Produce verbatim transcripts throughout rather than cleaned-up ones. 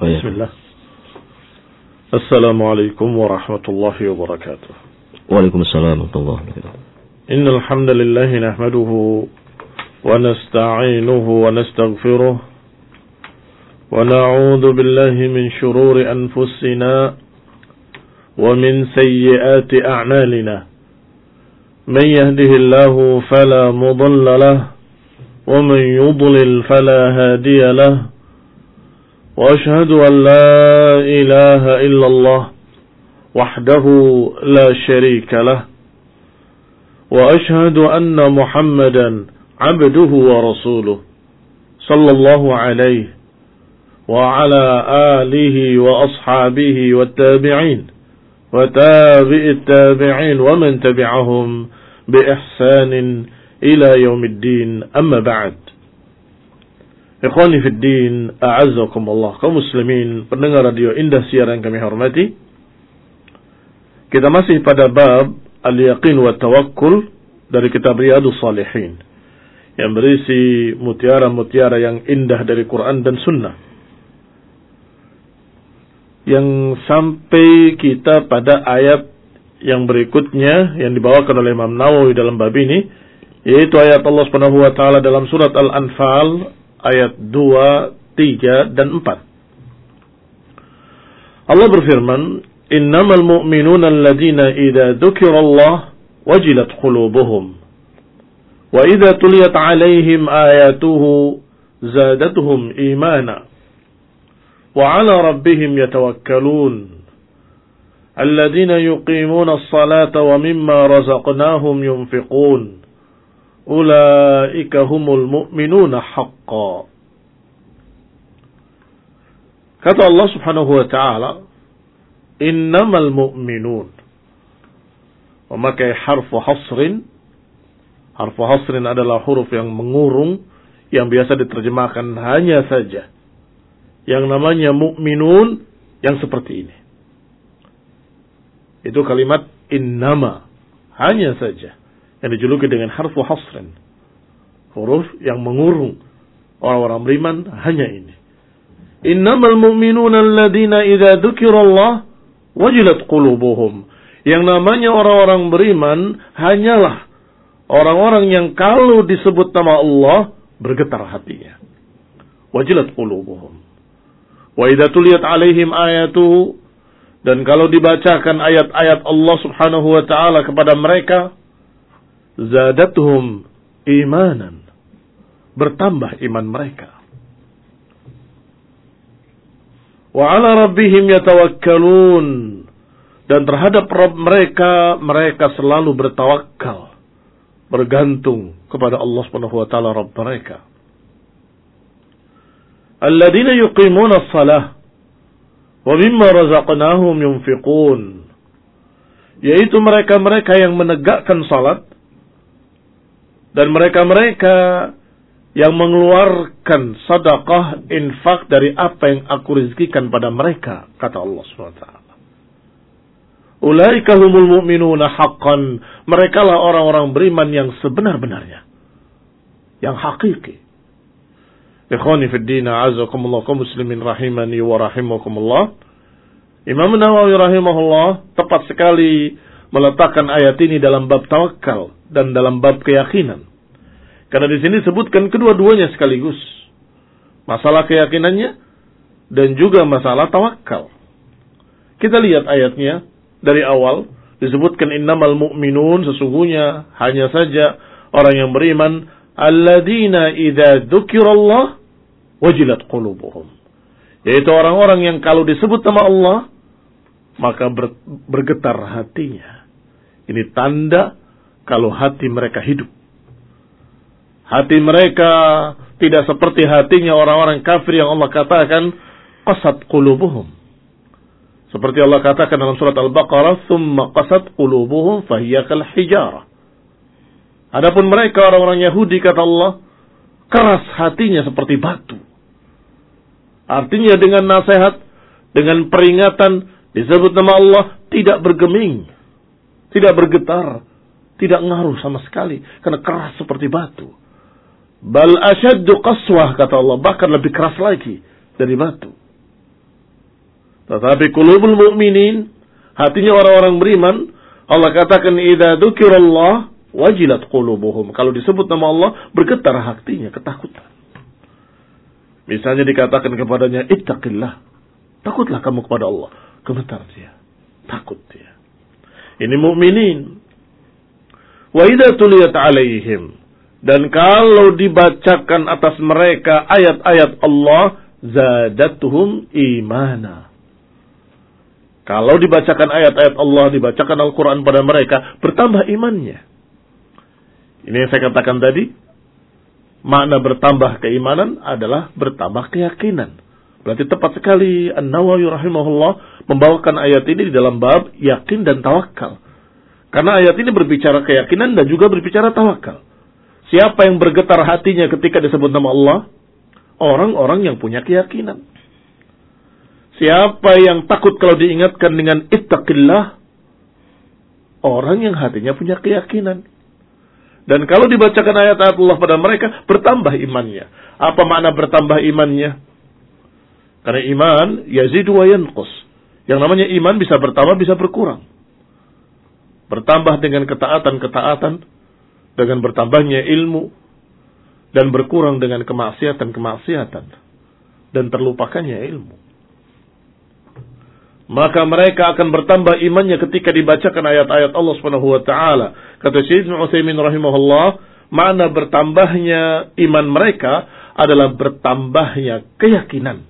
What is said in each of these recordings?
Bismillah. Assalamualaikum warahmatullahi wabarakatuh. Waalaikumsalam warahmatullahi wabarakatuh. Innal hamdalillah nahmaduhu wa nasta'inuhu wa nastaghfiruh wa na'udzu billahi min shururi anfusina wa min sayyiati a'malina. Man yahdihillahu fala mudilla lahu wa man yudlil fala hadiya lahu. وأشهد أن لا إله إلا الله وحده لا شريك له وأشهد أن محمدا عبده ورسوله صلى الله عليه وعلى آله وأصحابه والتابعين وتابع التابعين ومن تبعهم بإحسان إلى يوم الدين أما بعد. Ikhwani fid din, a'azzakumullah, kaum muslimin, pendengar radio Indah Siar yang kami hormati. Kita masih pada bab al-yaqin wa tawakkul dari kitab Riyadhus Shalihin yang berisi mutiara-mutiara yang indah dari Quran dan Sunnah. Yang sampai kita pada ayat yang berikutnya yang dibawakan oleh Imam Nawawi dalam bab ini, yaitu ayat Allah Subhanahu wa taala dalam surat Al-Anfal ayat dua, tiga, dan empat. Allah berfirman, Innamal mu'minuna alladhina idha dhukirallah wajilat qulubuhum wa idha tuliyat alaihim ayatuhu zadatuhum imana wa ala rabbihim yatawakkalun alladhina yuqimuna as-salata wa mimma razaqnahum yunfiqun Ulaika humul mu'minuna haqqa. Kata Allah Subhanahu wa ta'ala, innamal mu'minun. Memakai harfu hasrin. Harfu hasrin adalah huruf yang mengurung, yang biasa diterjemahkan hanya saja. Yang namanya mu'minun, yang seperti ini. Itu kalimat innama, hanya saja, yang dijuluki dengan harfu hasrin, huruf yang mengurung orang-orang beriman hanya ini. Innamal mu'minuna alladhina idza dzukirallah wajilat qulubuhum. Yang namanya orang-orang beriman hanyalah orang-orang yang kalau disebut nama Allah bergetar hatinya. Wajilat qulubuhum. Wa idza tuliyat alaihim ayatuhu, dan kalau dibacakan ayat-ayat Allah Subhanahu wa taala kepada mereka, zadatuhum imanan, bertambah iman mereka. Wa ala rabbihim yatawakkalun, dan terhadap Rabb mereka mereka selalu bertawakal, bergantung kepada Allah Subhanahu wa taala Rabb mereka. Alladzina yuqimuna as-salah wa mimma razaqnahum yunfiqun, yaitu mereka-mereka yang menegakkan salat dan mereka-mereka yang mengeluarkan sedekah, infak dari apa yang aku rezekikan pada mereka, kata Allah subhanahu wa taala. Ulaika humul mu'minuna haqqan, merekalah orang-orang beriman yang sebenar-benarnya, yang hakiki. Ikhwani fid din, a'azzakumullah, kaum muslimin rahimani wa rahimakumullah. Imam Nawawi rahimahullah tepat sekali meletakkan ayat ini dalam bab tawakal dan dalam bab keyakinan. Karena di sini disebutkan kedua-duanya sekaligus. Masalah keyakinannya dan juga masalah tawakal. Kita lihat ayatnya dari awal, disebutkan innamal mu'minun, sesungguhnya hanya saja orang yang beriman, alladzina idza dzukirallah wajilat qulubuhum, yaitu orang-orang yang kalau disebut nama Allah maka ber, bergetar hatinya. Ini tanda kalau hati mereka hidup. Hati mereka tidak seperti hatinya orang-orang kafir yang Allah katakan qasat qulubuhum. Seperti Allah katakan dalam surat Al-Baqarah, "Tsumma qasat qulubuhum fahiya kal hijarah." Adapun mereka orang-orang Yahudi, kata Allah, keras hatinya seperti batu. Artinya dengan nasihat, dengan peringatan, disebut nama Allah, tidak bergeming, tidak bergetar, tidak ngaruh sama sekali, karena keras seperti batu. Bal asyaddu qaswah, kata Allah, bahkan lebih keras lagi dari batu. Tetapi qulubul mu'minin, hatinya orang-orang beriman, Allah katakan idza dzukirallah wajilat qulubuhum. Kalau disebut nama Allah, bergetar hatinya, ketakutan. Misalnya dikatakan kepadanya ittaqillah, takutlah kamu kepada Allah, gemetar dia, takut dia. Ini mukminin. Wa idza tuliyat alaihim, dan kalau dibacakan atas mereka ayat-ayat Allah, zadatuhum imana. Kalau dibacakan ayat-ayat Allah, dibacakan Al-Quran pada mereka, bertambah imannya. Ini yang saya katakan tadi, makna bertambah keimanan adalah bertambah keyakinan. Berarti tepat sekali An-Nawawi rahimahullah membawakan ayat ini di dalam bab yakin dan tawakal. Karena ayat ini berbicara keyakinan dan juga berbicara tawakal. Siapa yang bergetar hatinya ketika disebut nama Allah? Orang-orang yang punya keyakinan. Siapa yang takut kalau diingatkan dengan ittaqillah? Orang yang hatinya punya keyakinan. Dan kalau dibacakan ayat-ayat Allah pada mereka, bertambah imannya. Apa makna bertambah imannya? Karena iman yazidu wa yanqus. Yang namanya iman bisa bertambah, bisa berkurang. Bertambah dengan ketaatan-ketaatan, dengan bertambahnya ilmu, dan berkurang dengan kemaksiatan-kemaksiatan, dan terlupakannya ilmu. Maka mereka akan bertambah imannya ketika dibacakan ayat-ayat Allah Subhanahu wa taala. Kata Syekh Ibnu Utsaimin rahimahullah, makna bertambahnya iman mereka adalah bertambahnya keyakinan.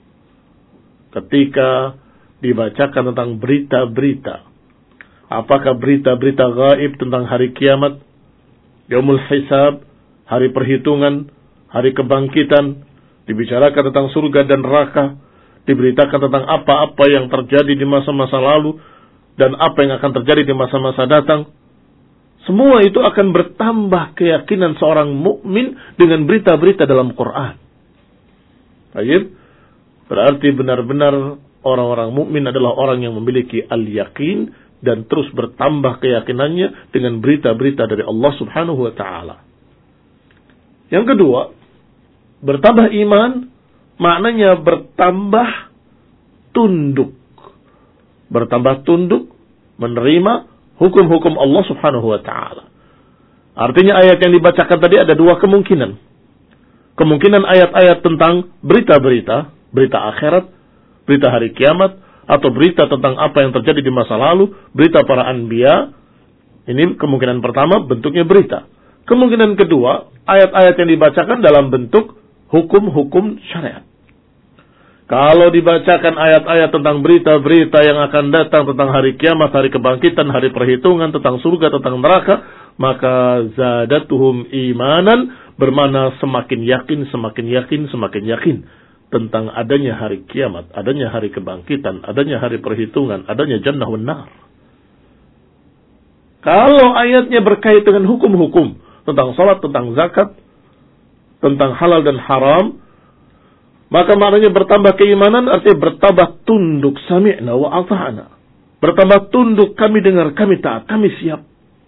Ketika dibacakan tentang berita-berita, apakah berita-berita gaib tentang hari kiamat, yaumul hisab, hari perhitungan, hari kebangkitan, dibicarakan tentang surga dan neraka, diberitakan tentang apa-apa yang terjadi di masa-masa lalu dan apa yang akan terjadi di masa-masa datang. Semua itu akan bertambah keyakinan seorang mukmin dengan berita-berita dalam Quran. Baik, berarti benar-benar orang-orang mukmin adalah orang yang memiliki al-yaqin dan terus bertambah keyakinannya dengan berita-berita dari Allah Subhanahu wa taala. Yang kedua, bertambah iman maknanya bertambah tunduk. Bertambah tunduk menerima hukum-hukum Allah Subhanahu wa taala. Artinya ayat yang dibacakan tadi ada dua kemungkinan. Kemungkinan ayat-ayat tentang berita-berita, berita akhirat, berita hari kiamat, atau berita tentang apa yang terjadi di masa lalu, berita para anbiya. Ini kemungkinan pertama, bentuknya berita. Kemungkinan kedua, ayat-ayat yang dibacakan dalam bentuk hukum-hukum syariat. Kalau dibacakan ayat-ayat tentang berita-berita yang akan datang tentang hari kiamat, hari kebangkitan, hari perhitungan, tentang surga, tentang neraka, maka zadatuhum imanan, bermakna semakin yakin, semakin yakin, semakin yakin tentang adanya hari kiamat, adanya hari kebangkitan, adanya hari perhitungan, adanya jannah wan nar. Kalau ayatnya berkait dengan hukum-hukum tentang salat, tentang zakat, tentang halal dan haram, maka maknanya bertambah keimanan, artinya bertambah tunduk, sami'na wa ata'na. Bertambah tunduk, kami dengar, kami taat, kami siap.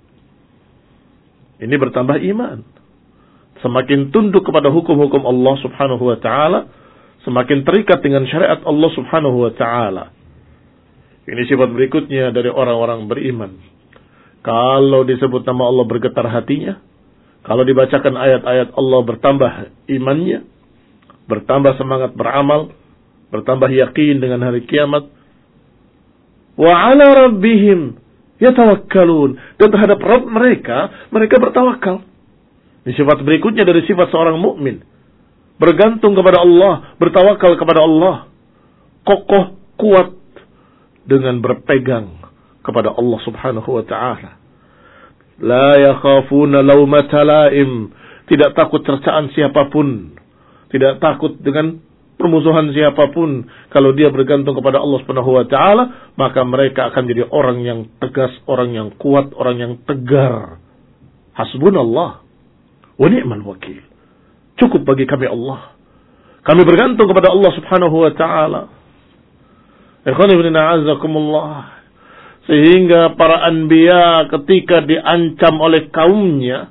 Ini bertambah iman. Semakin tunduk kepada hukum-hukum Allah Subhanahu wa taala, semakin terikat dengan syariat Allah Subhanahu wa taala. Ini sifat berikutnya dari orang-orang beriman. Kalau disebut nama Allah bergetar hatinya, kalau dibacakan ayat-ayat Allah bertambah imannya, bertambah semangat beramal, bertambah yakin dengan hari kiamat. Wa 'ala rabbihim yatawakkalun, dan terhadap Rabb mereka, mereka bertawakal. Ini sifat berikutnya dari sifat seorang mukmin. Bergantung kepada Allah, bertawakal kepada Allah. Kokoh, kuat, dengan berpegang kepada Allah Subhanahu wa ta'ala. La yakhafuna lawmata laim, tidak takut cercaan siapapun, tidak takut dengan permusuhan siapapun. Kalau dia bergantung kepada Allah Subhanahu wa ta'ala, maka mereka akan jadi orang yang tegas, orang yang kuat, orang yang tegar. Hasbunallah wa ni'mal wakil. Cukup bagi kami Allah. Kami bergantung kepada Allah Subhanahu wa ta'ala. Ikhwani fillah a'azzakumullah. Sehingga para anbiya ketika diancam oleh kaumnya,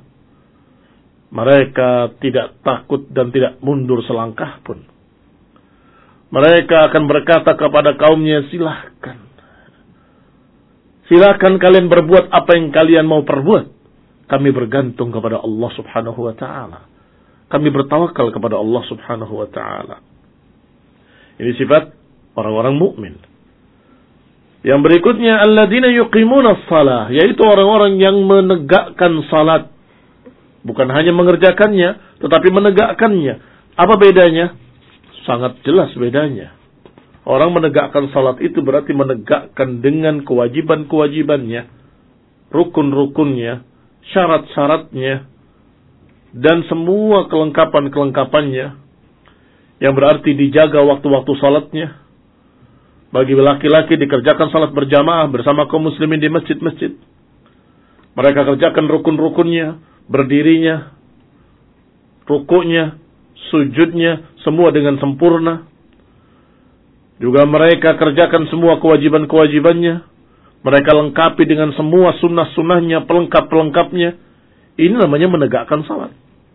mereka tidak takut dan tidak mundur selangkah pun. Mereka akan berkata kepada kaumnya, silahkan. Silahkan kalian berbuat apa yang kalian mau perbuat. Kami bergantung kepada Allah subhanahu wa ta'ala. Kami bertawakal kepada Allah subhanahu wa ta'ala. Ini sifat orang-orang mukmin. Yang berikutnya, alladzina yuqimuna shalah, yaitu orang-orang yang menegakkan salat. Bukan hanya mengerjakannya, tetapi menegakkannya. Apa bedanya? Sangat jelas bedanya. Orang menegakkan salat itu berarti menegakkan dengan kewajiban-kewajibannya, rukun-rukunnya, syarat-syaratnya, dan semua kelengkapan-kelengkapannya, yang berarti dijaga waktu-waktu salatnya. Bagi laki-laki dikerjakan salat berjamaah bersama kaum muslimin di masjid-masjid. Mereka kerjakan rukun-rukunnya, berdirinya, rukuknya, sujudnya, semua dengan sempurna. Juga mereka kerjakan semua kewajiban-kewajibannya. Mereka lengkapi dengan semua sunnah-sunnahnya, pelengkap-pelengkapnya. Ini namanya menegakkan salat.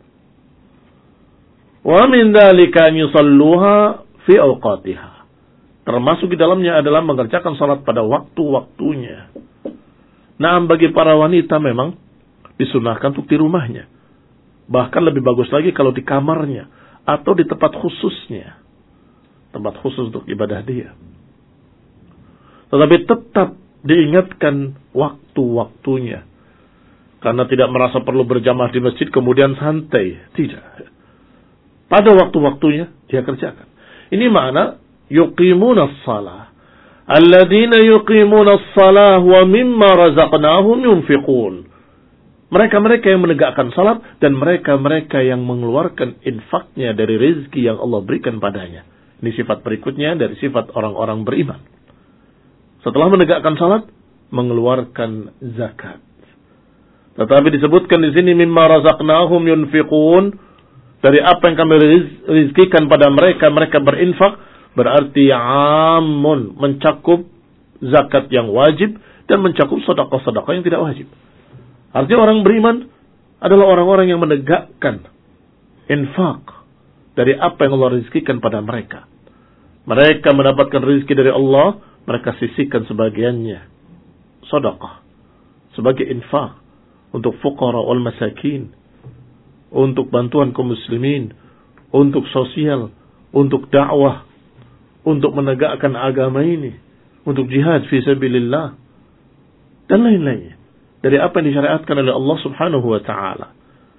Wa min dzalika an yusalluha fi awqatiha. Termasuk di dalamnya adalah mengerjakan salat pada waktu-waktunya. Nah, bagi para wanita memang disunahkan untuk di rumahnya. Bahkan lebih bagus lagi kalau di kamarnya atau di tempat khususnya. Tempat khusus untuk ibadah dia. Tetapi tetap diingatkan waktu-waktunya. Karena tidak merasa perlu berjamaah di masjid kemudian santai. Tidak. Pada waktu-waktunya dia kerjakan. Ini makna yuqimuna as-salah. Alladzina yuqimuna as-salah wa mimma razaqnahum yunfiqun. Mereka-mereka yang menegakkan salat dan mereka-mereka yang mengeluarkan infaknya dari rezeki yang Allah berikan padanya. Ini sifat berikutnya dari sifat orang-orang beriman. Setelah menegakkan salat, mengeluarkan zakat. Tetapi disebutkan di sini mimma razaqnahum yunfiqun, dari apa yang kami rizkikan pada mereka, mereka berinfak, berarti amun, mencakup zakat yang wajib dan mencakup sedekah-sedekah yang tidak wajib. Artinya orang beriman adalah orang-orang yang menegakkan infak dari apa yang Allah rizkikan pada mereka. Mereka mendapatkan rezeki dari Allah, mereka sisihkan sebagiannya sedekah sebagai infak untuk fuqara wal masakin, untuk bantuan kaum muslimin, untuk sosial, untuk dakwah, untuk menegakkan agama ini, untuk jihad fi sabilillah dan lain-lainnya dari apa yang disyariatkan oleh Allah Subhanahu wa taala.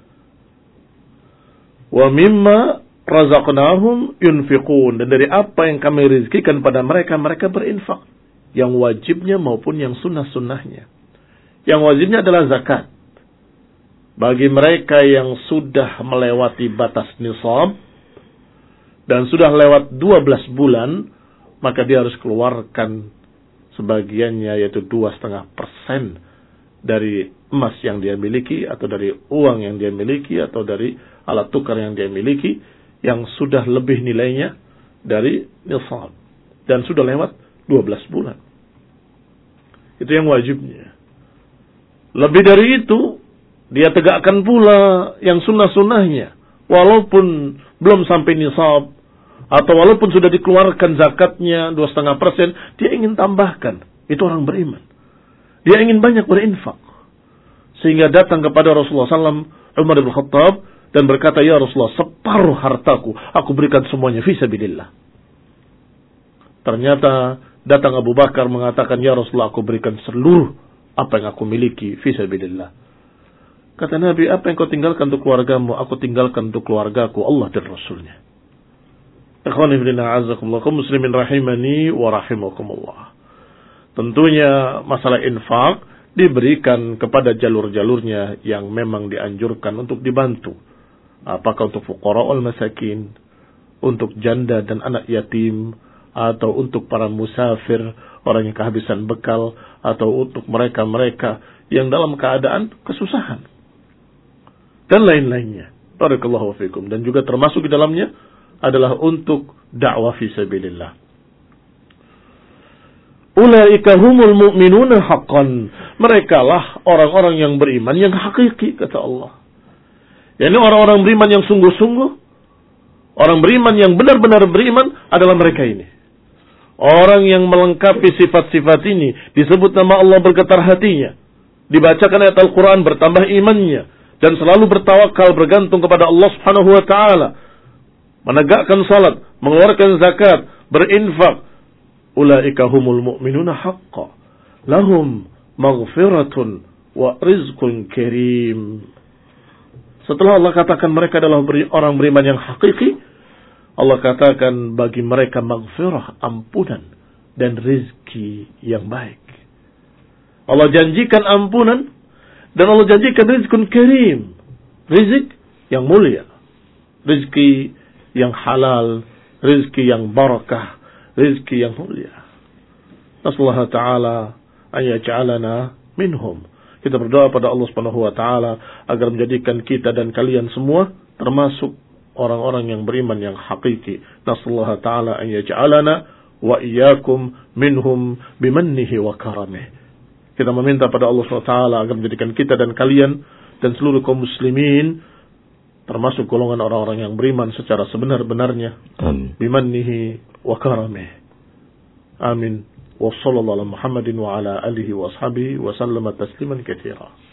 Wa mimma razaqnahum yunfiqun, dan dari apa yang kami rizkikan pada mereka, mereka berinfak, yang wajibnya maupun yang sunnah-sunnahnya. Yang wajibnya adalah zakat. Bagi mereka yang sudah melewati batas nisab dan sudah lewat dua belas bulan, maka dia harus keluarkan sebagiannya, yaitu dua koma lima persen dari emas yang dia miliki, atau dari uang yang dia miliki, atau dari alat tukar yang dia miliki, yang sudah lebih nilainya dari nisab dan sudah lewat dua belas bulan. Itu yang wajibnya. Lebih dari itu, dia tegakkan pula yang sunnah-sunnahnya, walaupun belum sampai nisab, atau walaupun sudah dikeluarkan zakatnya dua koma lima persen, dia ingin tambahkan. Itu orang beriman. Dia ingin banyak berinfak. Sehingga datang kepada Rasulullah sallallahu alaihi wasallam Umar bin Khattab dan berkata, ya Rasulullah, separuh hartaku aku berikan semuanya fi sabilillah. Ternyata datang Abu Bakar mengatakan, ya Rasulullah, aku berikan seluruh apa yang aku miliki fi sabilillah. Kata Nabi, apa yang kau tinggalkan untuk keluargamu? Aku tinggalkan untuk keluargaku, Allah dan Rasulnya. Ikhwani fillah, a'azzakumullah, kaum muslimin rahimani wa rahimakumullah. Tentunya masalah infak diberikan kepada jalur-jalurnya yang memang dianjurkan untuk dibantu. Apakah untuk fuqara wal masakin, untuk janda dan anak yatim, atau untuk para musafir, orang yang kehabisan bekal, atau untuk mereka-mereka yang dalam keadaan kesusahan, dan lain-lainnya. Barakallahu fikum. Dan juga termasuk di dalamnya adalah untuk dakwah fi sabilillah. Ulaika humul mu'minuna haqqan. Merekalah orang-orang yang beriman yang hakiki, kata Allah. Yani orang-orang beriman yang sungguh-sungguh. Orang beriman yang benar-benar beriman adalah mereka ini. Orang yang melengkapi sifat-sifat ini, disebut nama Allah bergetar hatinya, dibacakan ayat Al-Quran bertambah imannya, dan selalu bertawakal bergantung kepada Allah Subhanahu wa taala, menegakkan salat, mengeluarkan zakat, berinfak. Ulaika humul mu'minuna haqqan, lahum maghfiratun wa rizqun karim. Setelah Allah katakan mereka adalah orang beriman yang hakiki, Allah katakan bagi mereka maghfirah, ampunan, dan rizki yang baik. Allah janjikan ampunan, dan Allah janjikan rizkun karim, rizki yang mulia, rizki yang halal, rizki yang barakah, rizki yang mulia. Nasallahu ta'ala an yaj'alana minhum. Kita berdoa pada Allah Subhanahu wa taala agar menjadikan kita dan kalian semua termasuk orang-orang yang beriman yang hakiki. Nasallahu ta'ala an yaj'alana wa iyyakum minhum bimannihi wa karamih. Kita meminta pada Allah Subhanahu wa taala agar menjadikan kita dan kalian dan seluruh kaum muslimin termasuk golongan orang-orang yang beriman secara sebenar-benarnya. Amin. Bimannihi wa karamih. Amin. Wa sallallahu ala Muhammadin wa ala alihi wa ashabihi wa sallama tasliman katsira.